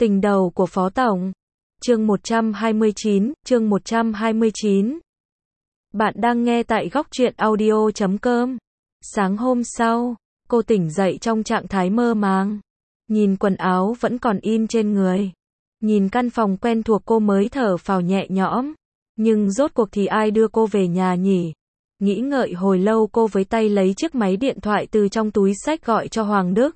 Tình đầu của Phó Tổng. Chương 129. Bạn đang nghe tại góc truyện audio.com. Sáng hôm sau, cô tỉnh dậy trong trạng thái mơ màng. Nhìn quần áo vẫn còn in trên người. Nhìn căn phòng quen thuộc cô mới thở phào nhẹ nhõm. Nhưng rốt cuộc thì ai đưa cô về nhà nhỉ? Nghĩ ngợi hồi lâu cô với tay lấy chiếc máy điện thoại từ trong túi xách gọi cho Hoàng Đức.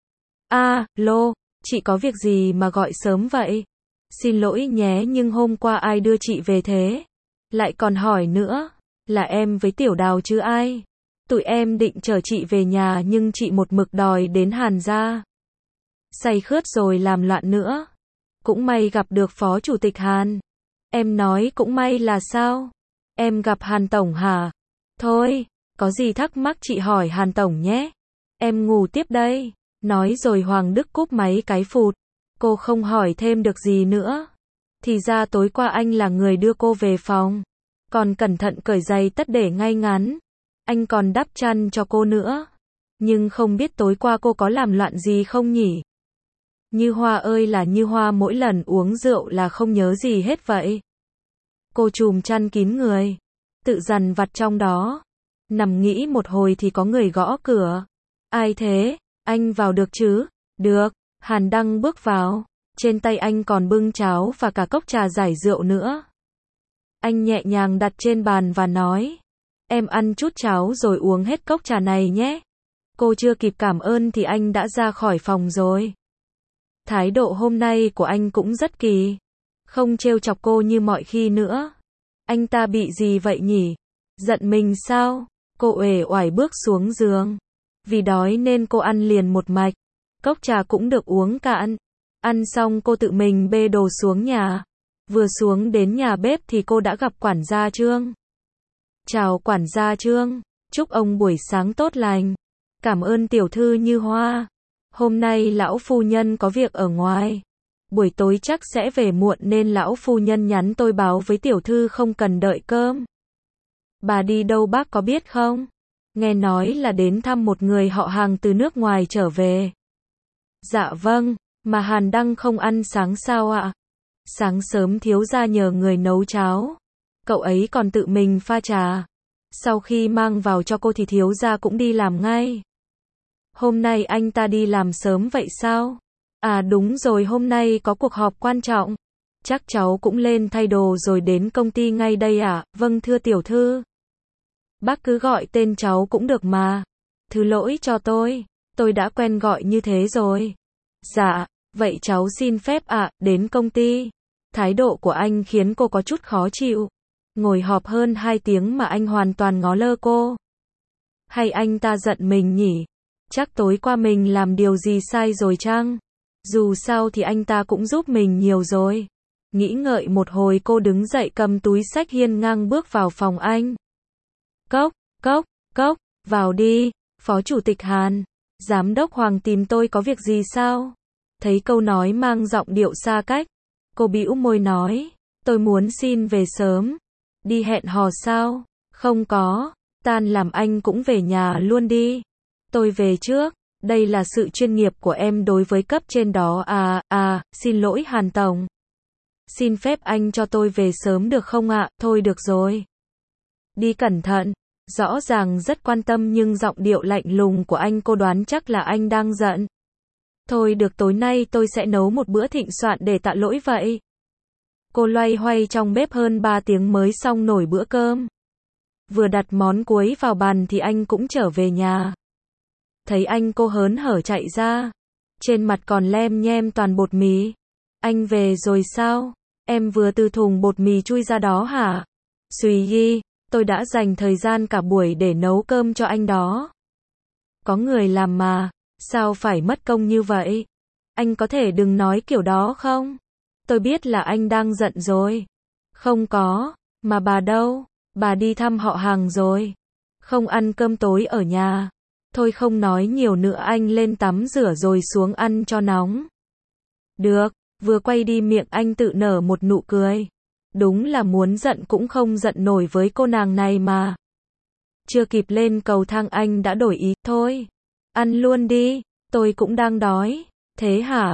Alo, chị có việc gì mà gọi sớm vậy? Xin lỗi nhé nhưng hôm qua ai đưa chị về thế? Lại còn hỏi nữa, là em với Tiểu Đào chứ ai? Tụi em định chở chị về nhà nhưng chị một mực đòi đến Hàn gia. Say khướt rồi làm loạn nữa. Cũng may gặp được Phó Chủ tịch Hàn. Em nói cũng may là sao? Em gặp Hàn Tổng hả? Thôi, có gì thắc mắc chị hỏi Hàn Tổng nhé. Em ngủ tiếp đây. Nói rồi Hoàng Đức cúp máy cái phụt. Cô không hỏi thêm được gì nữa. Thì ra tối qua anh là người đưa cô về phòng. Còn cẩn thận cởi giày tất để ngay ngắn. Anh còn đắp chăn cho cô nữa. Nhưng không biết tối qua cô có làm loạn gì không nhỉ? Như Hoa ơi là Như Hoa mỗi lần uống rượu là không nhớ gì hết vậy. Cô trùm chăn kín người. Tự dằn vặt trong đó. Nằm nghĩ một hồi thì có người gõ cửa. Ai thế? Anh vào được chứ? Được. Hàn Đăng bước vào. Trên tay anh còn bưng cháo và cả cốc trà giải rượu nữa. Anh nhẹ nhàng đặt trên bàn và nói. Em ăn chút cháo rồi uống hết cốc trà này nhé. Cô chưa kịp cảm ơn thì anh đã ra khỏi phòng rồi. Thái độ hôm nay của anh cũng rất kỳ. Không trêu chọc cô như mọi khi nữa. Anh ta bị gì vậy nhỉ? Giận mình sao? Cô uể oải bước xuống giường. Vì đói nên cô ăn liền một mạch. Cốc trà cũng được uống cạn. Ăn xong cô tự mình bê đồ xuống nhà. Vừa xuống đến nhà bếp thì cô đã gặp quản gia Trương. Chào quản gia Trương. Chúc ông buổi sáng tốt lành. Cảm ơn tiểu thư Như Hoa. Hôm nay lão phu nhân có việc ở ngoài. Buổi tối chắc sẽ về muộn nên lão phu nhân nhắn tôi báo với tiểu thư không cần đợi cơm. Bà đi đâu bác có biết không? Nghe nói là đến thăm một người họ hàng từ nước ngoài trở về. Dạ vâng, mà Hàn Đăng không ăn sáng sao ạ? Sáng sớm thiếu gia nhờ người nấu cháo. Cậu ấy còn tự mình pha trà. Sau khi mang vào cho cô thì thiếu gia cũng đi làm ngay. Hôm nay anh ta đi làm sớm vậy sao? À đúng rồi, hôm nay có cuộc họp quan trọng. Chắc cháu cũng lên thay đồ rồi đến công ty ngay đây à? Vâng thưa tiểu thư. Bác cứ gọi tên cháu cũng được mà. Thứ lỗi cho tôi đã quen gọi như thế rồi. Dạ, vậy cháu xin phép ạ, đến công ty. Thái độ của anh khiến cô có chút khó chịu. Ngồi họp hơn 2 tiếng mà anh hoàn toàn ngó lơ cô. Hay anh ta giận mình nhỉ? Chắc tối qua mình làm điều gì sai rồi chăng? Dù sao thì anh ta cũng giúp mình nhiều rồi. Nghĩ ngợi một hồi cô đứng dậy cầm túi xách hiên ngang bước vào phòng anh. Cốc, vào đi, Phó Chủ tịch Hàn. Giám đốc Hoàng tìm tôi có việc gì sao? Thấy câu nói mang giọng điệu xa cách. Cô bĩu môi nói, tôi muốn xin về sớm. Đi hẹn hò sao? Không có, tan làm anh cũng về nhà luôn đi. Tôi về trước, đây là sự chuyên nghiệp của em đối với cấp trên đó xin lỗi Hàn Tổng. Xin phép anh cho tôi về sớm được không ạ? Thôi được rồi. Đi cẩn thận. Rõ ràng rất quan tâm nhưng giọng điệu lạnh lùng của anh cô đoán chắc là anh đang giận. Thôi được, tối nay tôi sẽ nấu một bữa thịnh soạn để tạ lỗi vậy. Cô loay hoay trong bếp hơn 3 tiếng mới xong nổi bữa cơm. Vừa đặt món cuối vào bàn thì anh cũng trở về nhà. Thấy anh cô hớn hở chạy ra. Trên mặt còn lem nhem toàn bột mì. Anh về rồi sao? Em vừa từ thùng bột mì chui ra đó hả? Xùi ghi, tôi đã dành thời gian cả buổi để nấu cơm cho anh đó. Có người làm mà, sao phải mất công như vậy? Anh có thể đừng nói kiểu đó không? Tôi biết là anh đang giận rồi. Không có, mà bà đâu? Bà đi thăm họ hàng rồi. Không ăn cơm tối ở nhà. Thôi không nói nhiều nữa, anh lên tắm rửa rồi xuống ăn cho nóng. Được, vừa quay đi miệng anh tự nở một nụ cười. Đúng là muốn giận cũng không giận nổi với cô nàng này mà. Chưa kịp lên cầu thang anh đã đổi ý, thôi. Ăn luôn đi, tôi cũng đang đói. Thế hả?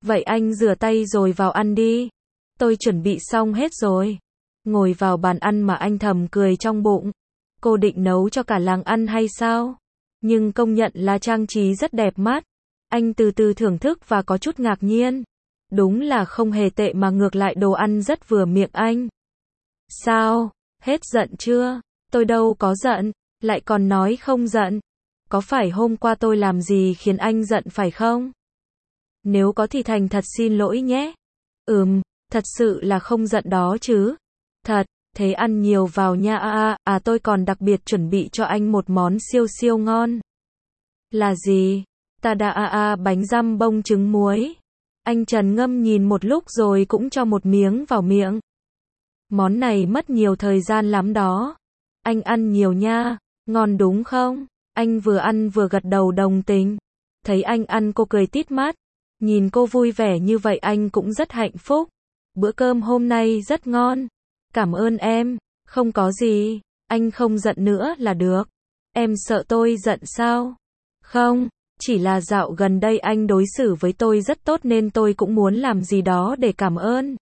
Vậy anh rửa tay rồi vào ăn đi. Tôi chuẩn bị xong hết rồi. Ngồi vào bàn ăn mà anh thầm cười trong bụng. Cô định nấu cho cả làng ăn hay sao? Nhưng công nhận là trang trí rất đẹp mắt. Anh từ từ thưởng thức và có chút ngạc nhiên. Đúng là không hề tệ mà ngược lại đồ ăn rất vừa miệng anh. Sao? Hết giận chưa? Tôi đâu có giận, lại còn nói không giận. Có phải hôm qua tôi làm gì khiến anh giận phải không? Nếu có thì thành thật xin lỗi nhé. Thật sự là không giận đó chứ. Thật, thế ăn nhiều vào nha. Tôi còn đặc biệt chuẩn bị cho anh một món siêu siêu ngon. Là gì? Bánh răm bông trứng muối. Anh trầm ngâm nhìn một lúc rồi cũng cho một miếng vào miệng. Món này mất nhiều thời gian lắm đó. Anh ăn nhiều nha, ngon đúng không? Anh vừa ăn vừa gật đầu đồng tình. Thấy anh ăn cô cười tít mắt. Nhìn cô vui vẻ như vậy anh cũng rất hạnh phúc. Bữa cơm hôm nay rất ngon. Cảm ơn em. Không có gì. Anh không giận nữa là được. Em sợ tôi giận sao? Không, chỉ là dạo gần đây anh đối xử với tôi rất tốt nên tôi cũng muốn làm gì đó để cảm ơn.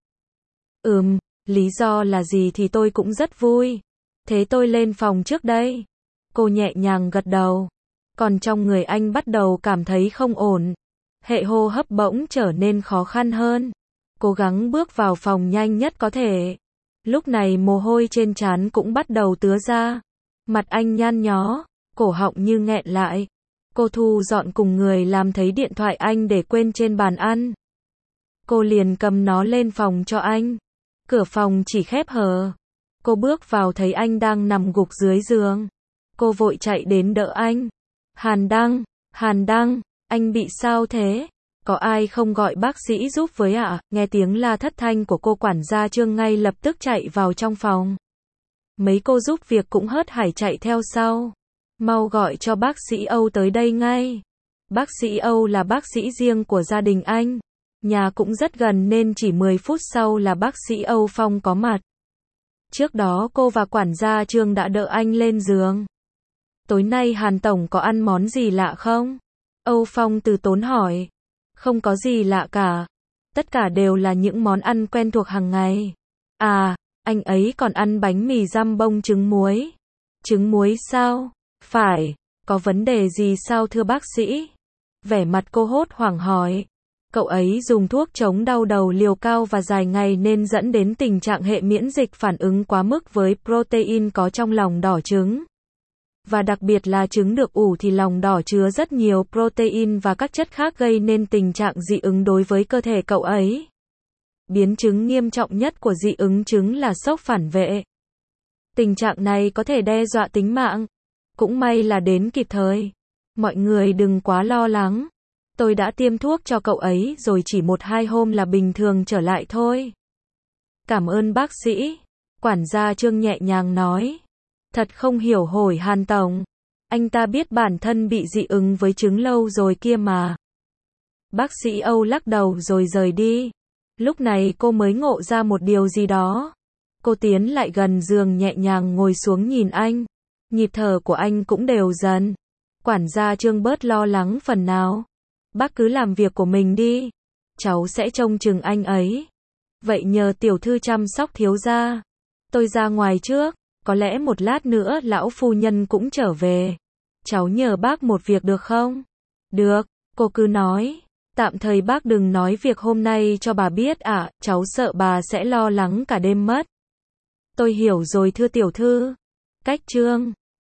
Lý do là gì thì tôi cũng rất vui. Thế tôi lên phòng trước đây. Cô nhẹ nhàng gật đầu. Còn trong người anh bắt đầu cảm thấy không ổn. Hệ hô hấp bỗng trở nên khó khăn hơn. Cố gắng bước vào phòng nhanh nhất có thể. Lúc này mồ hôi trên trán cũng bắt đầu tứa ra. Mặt anh nhăn nhó, cổ họng như nghẹn lại. Cô thu dọn cùng người làm thấy điện thoại anh để quên trên bàn ăn. Cô liền cầm nó lên phòng cho anh. Cửa phòng chỉ khép hờ. Cô bước vào thấy anh đang nằm gục dưới giường. Cô vội chạy đến đỡ anh. Hàn Đăng, anh bị sao thế? Có ai không gọi bác sĩ giúp với ạ? Nghe tiếng la thất thanh của cô quản gia Trương ngay lập tức chạy vào trong phòng. Mấy cô giúp việc cũng hớt hải chạy theo sau. Mau gọi cho bác sĩ Âu tới đây ngay. Bác sĩ Âu là bác sĩ riêng của gia đình anh. Nhà cũng rất gần nên chỉ 10 phút sau là bác sĩ Âu Phong có mặt. Trước đó cô và quản gia Trương đã đỡ anh lên giường. Tối nay Hàn Tổng có ăn món gì lạ không? Âu Phong từ tốn hỏi. Không có gì lạ cả. Tất cả đều là những món ăn quen thuộc hàng ngày. Anh ấy còn ăn bánh mì răm bông trứng muối. Trứng muối sao? Phải. Có vấn đề gì sao thưa bác sĩ? Vẻ mặt cô hốt hoảng hỏi. Cậu ấy dùng thuốc chống đau đầu liều cao và dài ngày nên dẫn đến tình trạng hệ miễn dịch phản ứng quá mức với protein có trong lòng đỏ trứng. Và đặc biệt là trứng được ủ thì lòng đỏ chứa rất nhiều protein và các chất khác gây nên tình trạng dị ứng đối với cơ thể cậu ấy. Biến chứng nghiêm trọng nhất của dị ứng trứng là sốc phản vệ. Tình trạng này có thể đe dọa tính mạng. Cũng may là đến kịp thời. Mọi người đừng quá lo lắng. Tôi đã tiêm thuốc cho cậu ấy rồi chỉ 1-2 hôm là bình thường trở lại thôi. Cảm ơn bác sĩ. Quản gia Trương nhẹ nhàng nói. Thật không hiểu hỏi Hàn Tổng. Anh ta biết bản thân bị dị ứng với trứng lâu rồi kia mà. Bác sĩ Âu lắc đầu rồi rời đi. Lúc này cô mới ngộ ra một điều gì đó. Cô tiến lại gần giường nhẹ nhàng ngồi xuống nhìn anh. Nhịp thở của anh cũng đều dần. Quản gia Trương bớt lo lắng phần nào. Bác cứ làm việc của mình đi. Cháu sẽ trông chừng anh ấy. Vậy nhờ tiểu thư chăm sóc thiếu gia. Tôi ra ngoài trước. Có lẽ một lát nữa lão phu nhân cũng trở về. Cháu nhờ bác một việc được không? Được, cô cứ nói. Tạm thời bác đừng nói việc hôm nay cho bà biết cháu sợ bà sẽ lo lắng cả đêm mất. Tôi hiểu rồi thưa tiểu thư. Cách Trương.